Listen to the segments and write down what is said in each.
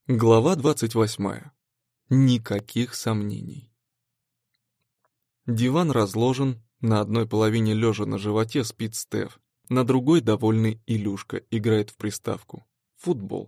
Глава 28. Никаких сомнений. Диван разложен, на одной половине лежа на животе спит Стеф, на другой довольный Илюшка играет в приставку. Футбол.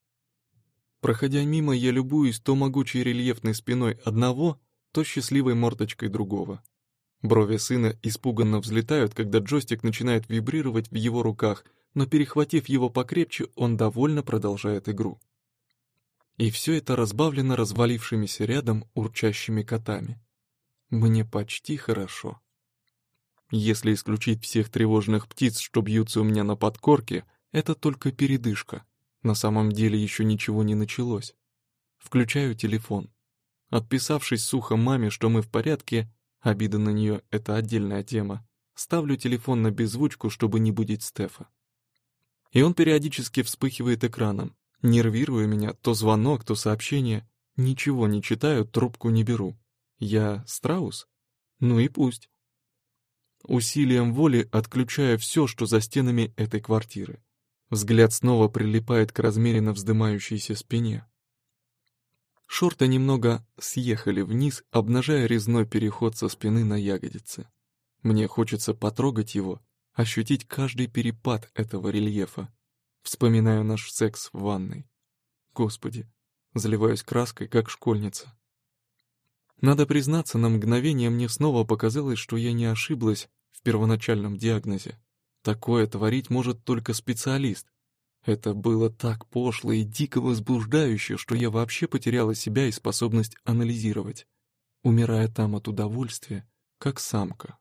Проходя мимо, я любуюсь то могучей рельефной спиной одного, то счастливой мордочкой другого. Брови сына испуганно взлетают, когда джойстик начинает вибрировать в его руках, но перехватив его покрепче, он довольно продолжает игру. И все это разбавлено развалившимися рядом урчащими котами. Мне почти хорошо. Если исключить всех тревожных птиц, что бьются у меня на подкорке, это только передышка. На самом деле еще ничего не началось. Включаю телефон. Отписавшись сухо маме, что мы в порядке, обида на нее — это отдельная тема, ставлю телефон на беззвучку, чтобы не будить Стефа. И он периодически вспыхивает экраном. Нервируя меня, то звонок, то сообщение. Ничего не читаю, трубку не беру. Я страус? Ну и пусть. Усилием воли отключаю все, что за стенами этой квартиры. Взгляд снова прилипает к размеренно вздымающейся спине. Шорты немного съехали вниз, обнажая резной переход со спины на ягодицы. Мне хочется потрогать его, ощутить каждый перепад этого рельефа. Вспоминаю наш секс в ванной. Господи, заливаюсь краской, как школьница. Надо признаться, на мгновение мне снова показалось, что я не ошиблась в первоначальном диагнозе. Такое творить может только специалист. Это было так пошло и дико возбуждающе, что я вообще потеряла себя и способность анализировать, умирая там от удовольствия, как самка.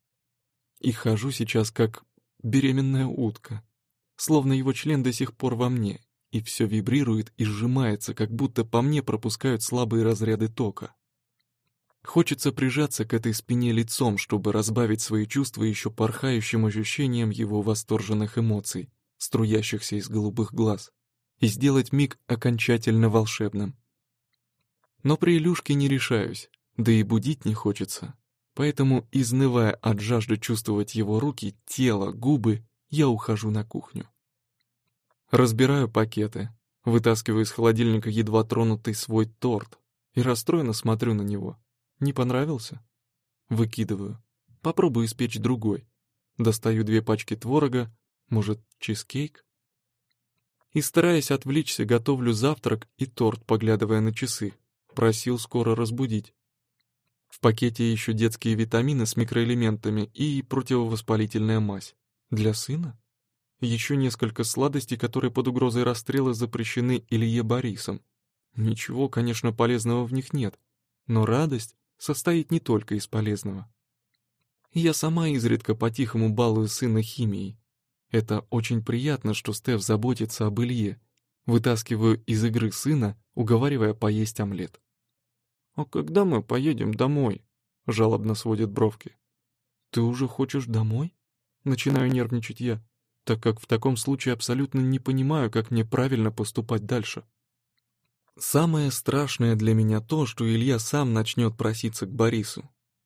И хожу сейчас как беременная утка. Словно его член до сих пор во мне, и все вибрирует и сжимается, как будто по мне пропускают слабые разряды тока. Хочется прижаться к этой спине лицом, чтобы разбавить свои чувства еще порхающим ощущением его восторженных эмоций, струящихся из голубых глаз, и сделать миг окончательно волшебным. Но при Илюшке не решаюсь, да и будить не хочется, поэтому, изнывая от жажды чувствовать его руки, тело, губы, я ухожу на кухню. Разбираю пакеты, вытаскиваю из холодильника едва тронутый свой торт и расстроенно смотрю на него. Не понравился? Выкидываю. Попробую испечь другой. Достаю 2 пачки творога, может, чизкейк? И, стараясь отвлечься, готовлю завтрак и торт, поглядывая на часы. Просил скоро разбудить. В пакете еще детские витамины с микроэлементами и противовоспалительная мазь. Для сына? Еще несколько сладостей, которые под угрозой расстрела запрещены Илье Борисом. Ничего, конечно, полезного в них нет, но радость состоит не только из полезного. Я сама изредка по-тихому балую сына химией. Это очень приятно, что Стеф заботится об Илье. Вытаскиваю из игры сына, уговаривая поесть омлет. «А когда мы поедем домой?» — жалобно сводит бровки. «Ты уже хочешь домой?» — начинаю нервничать я, так как в таком случае абсолютно не понимаю, как мне правильно поступать дальше. Самое страшное для меня то, что Илья сам начнет проситься к Борису.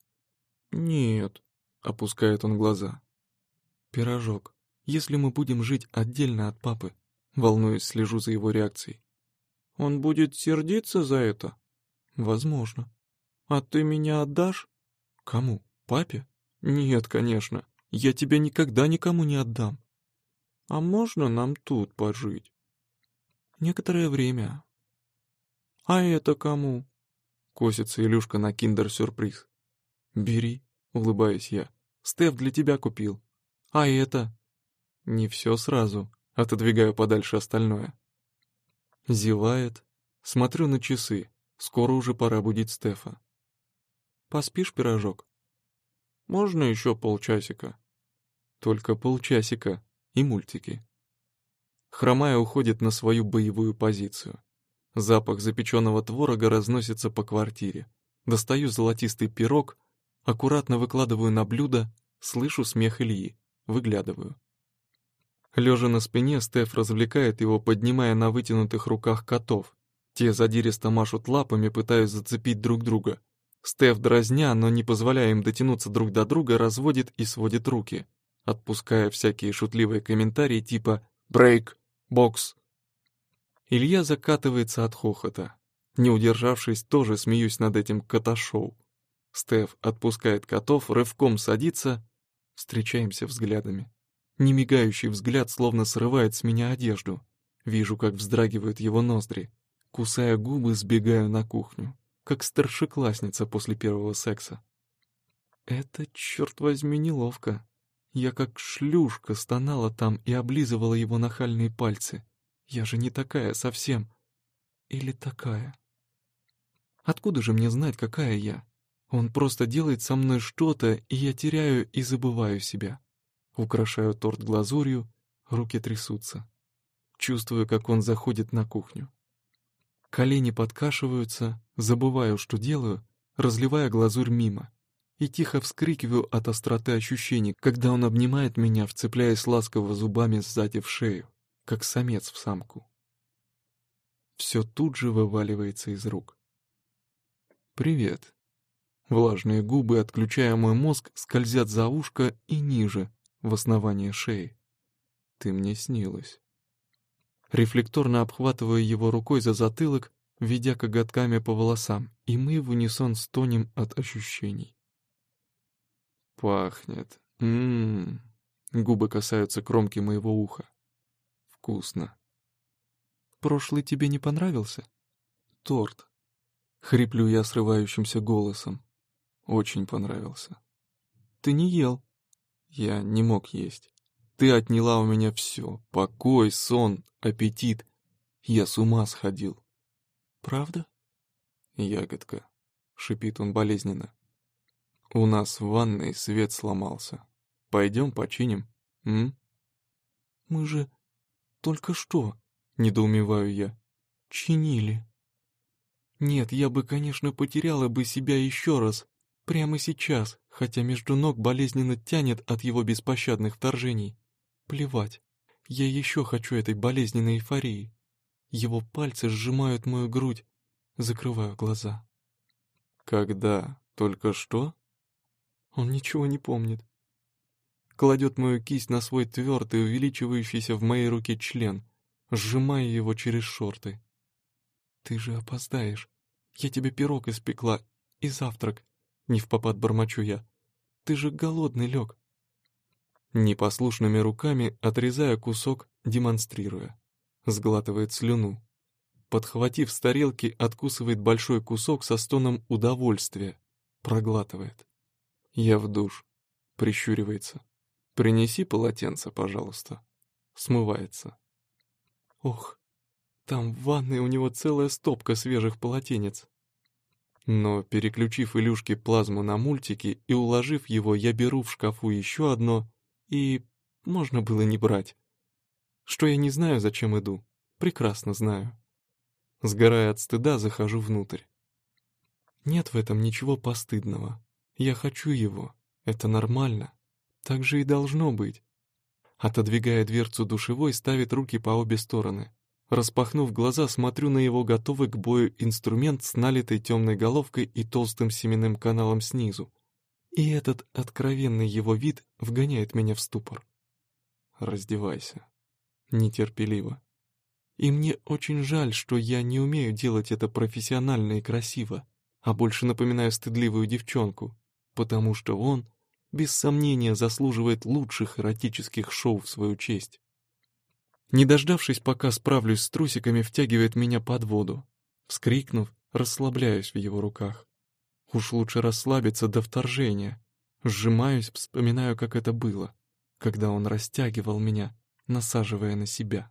«Нет», — опускает он глаза. «Пирожок, если мы будем жить отдельно от папы?» Волнуюсь, слежу за его реакцией. «Он будет сердиться за это?» «Возможно». «А ты меня отдашь?» «Кому? Папе?» «Нет, конечно. Я тебя никогда никому не отдам». «А можно нам тут пожить?» «Некоторое время». «А это кому?» — косится Илюшка на киндер-сюрприз. «Бери», — улыбаюсь я. «Стеф для тебя купил». «А это?» «Не все сразу», — отодвигаю подальше остальное. Зевает. Смотрю на часы. Скоро уже пора будить Стефа. «Поспишь, пирожок?» «Можно еще полчасика?» «Только полчасика. И мультики». Хромая уходит на свою боевую позицию. Запах запеченного творога разносится по квартире. Достаю золотистый пирог, аккуратно выкладываю на блюдо, слышу смех Ильи, выглядываю. Лежа на спине, Стеф развлекает его, поднимая на вытянутых руках котов. Те задиристо машут лапами, пытаясь зацепить друг друга. Стеф, дразня, но не позволяя им дотянуться друг до друга, разводит и сводит руки, отпуская всякие шутливые комментарии типа «брейк», «бокс». Илья закатывается от хохота. Не удержавшись, тоже смеюсь над этим кота-шоу. Стеф отпускает котов, рывком садится. Встречаемся взглядами. Немигающий взгляд словно срывает с меня одежду. Вижу, как вздрагивают его ноздри. Кусая губы, сбегаю на кухню, как старшеклассница после первого секса. Это, черт возьми, неловко. Я как шлюшка стонала там и облизывала его нахальные пальцы. Я же не такая совсем. Или такая? Откуда же мне знать, какая я? Он просто делает со мной что-то, и я теряю и забываю себя. Украшаю торт глазурью, руки трясутся. Чувствую, как он заходит на кухню. Колени подкашиваются, забываю, что делаю, разливая глазурь мимо. И тихо вскрикиваю от остроты ощущений, когда он обнимает меня, вцепляясь ласково зубами сзади в шею, как самец в самку. Все тут же вываливается из рук. «Привет». Влажные губы, отключая мой мозг, скользят за ушко и ниже, в основание шеи. «Ты мне снилась». Рефлекторно обхватываю его рукой за затылок, ведя коготками по волосам, и мы в унисон стонем от ощущений. «Пахнет. Губы касаются кромки моего уха. Вкусно». «Прошлый тебе не понравился?» «Торт». Хриплю я срывающимся голосом. «Очень понравился». «Ты не ел». «Я не мог есть. Ты отняла у меня все. Покой, сон, аппетит. Я с ума сходил». «Правда?» «Ягодка», — шипит он болезненно. «У нас в ванной свет сломался. Пойдем починим, м?» «Мы же только что», — недоумеваю я, — «чинили». «Нет, я бы, конечно, потеряла бы себя еще раз, прямо сейчас, хотя между ног болезненно тянет от его беспощадных вторжений. Плевать, я еще хочу этой болезненной эйфории. Его пальцы сжимают мою грудь, закрываю глаза». «Когда? Только что?» Он ничего не помнит. Кладет мою кисть на свой твердый, увеличивающийся в моей руке член, сжимая его через шорты. «Ты же опоздаешь. Я тебе пирог испекла и завтрак», — невпопад бормочу я. «Ты же голодный лег». Непослушными руками, отрезая кусок, демонстрируя. Сглатывает слюну. Подхватив с тарелки, откусывает большой кусок со стоном удовольствия. Проглатывает. «Я в душ». Прищуривается. «Принеси полотенце, пожалуйста». Смывается. Ох, там в ванной у него целая стопка свежих полотенец. Но, переключив Илюшке плазму на мультики и уложив его, я беру в шкафу еще одно, и можно было не брать. Что я не знаю, зачем иду, прекрасно знаю. Сгорая от стыда, захожу внутрь. Нет в этом ничего постыдного. Я хочу его, это нормально. Так же и должно быть. Отодвигая дверцу душевой, ставит руки по обе стороны. Распахнув глаза, смотрю на его готовый к бою инструмент с налитой темной головкой и толстым семенным каналом снизу. И этот откровенный его вид вгоняет меня в ступор. «Раздевайся». Нетерпеливо. И мне очень жаль, что я не умею делать это профессионально и красиво, а больше напоминаю стыдливую девчонку, потому что он, без сомнения, заслуживает лучших эротических шоу в свою честь. Не дождавшись, пока справлюсь с трусиками, втягивает меня под воду. Вскрикнув, расслабляюсь в его руках. Уж лучше расслабиться до вторжения. Сжимаюсь, вспоминаю, как это было, когда он растягивал меня, насаживая на себя.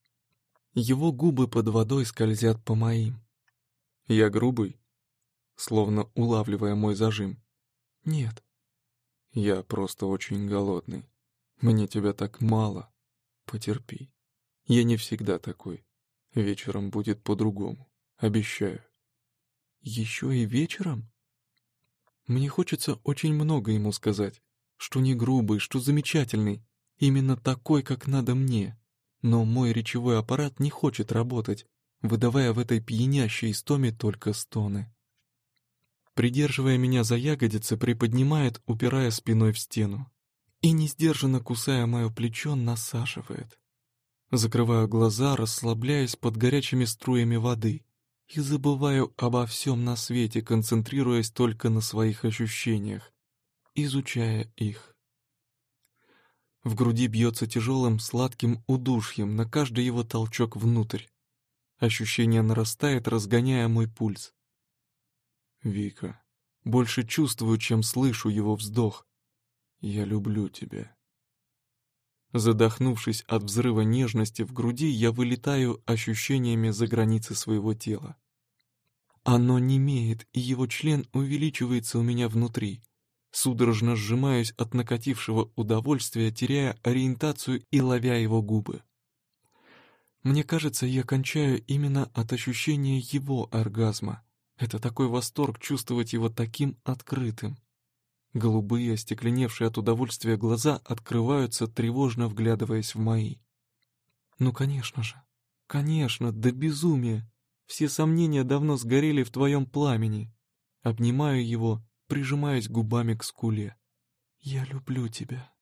Его губы под водой скользят по моим. Я грубый, словно улавливая мой зажим. Нет. Я просто очень голодный. Мне тебя так мало. Потерпи. Я не всегда такой. Вечером будет по-другому. Обещаю. Еще и вечером? Мне хочется очень много ему сказать. Что не грубый, что замечательный. Именно такой, как надо мне. Но мой речевой аппарат не хочет работать, выдавая в этой пьянящей истоме только стоны. Придерживая меня за ягодицы, приподнимает, упирая спиной в стену. И, несдержанно кусая мое плечо, насаживает. Закрываю глаза, расслабляясь под горячими струями воды и забываю обо всем на свете, концентрируясь только на своих ощущениях, изучая их. В груди бьется тяжелым сладким удушьем на каждый его толчок внутрь. Ощущение нарастает, разгоняя мой пульс. Вика, больше чувствую, чем слышу его вздох. Я люблю тебя. Задохнувшись от взрыва нежности в груди, я вылетаю ощущениями за границы своего тела. Оно немеет, и его член увеличивается у меня внутри. Судорожно сжимаюсь от накатившего удовольствия, теряя ориентацию и ловя его губы. Мне кажется, я кончаю именно от ощущения его оргазма. Это такой восторг чувствовать его таким открытым. Голубые, остекленевшие от удовольствия глаза открываются, тревожно вглядываясь в мои. Ну, конечно же, конечно, до безумия. Все сомнения давно сгорели в твоем пламени. Обнимаю его, прижимаясь губами к скуле. Я люблю тебя.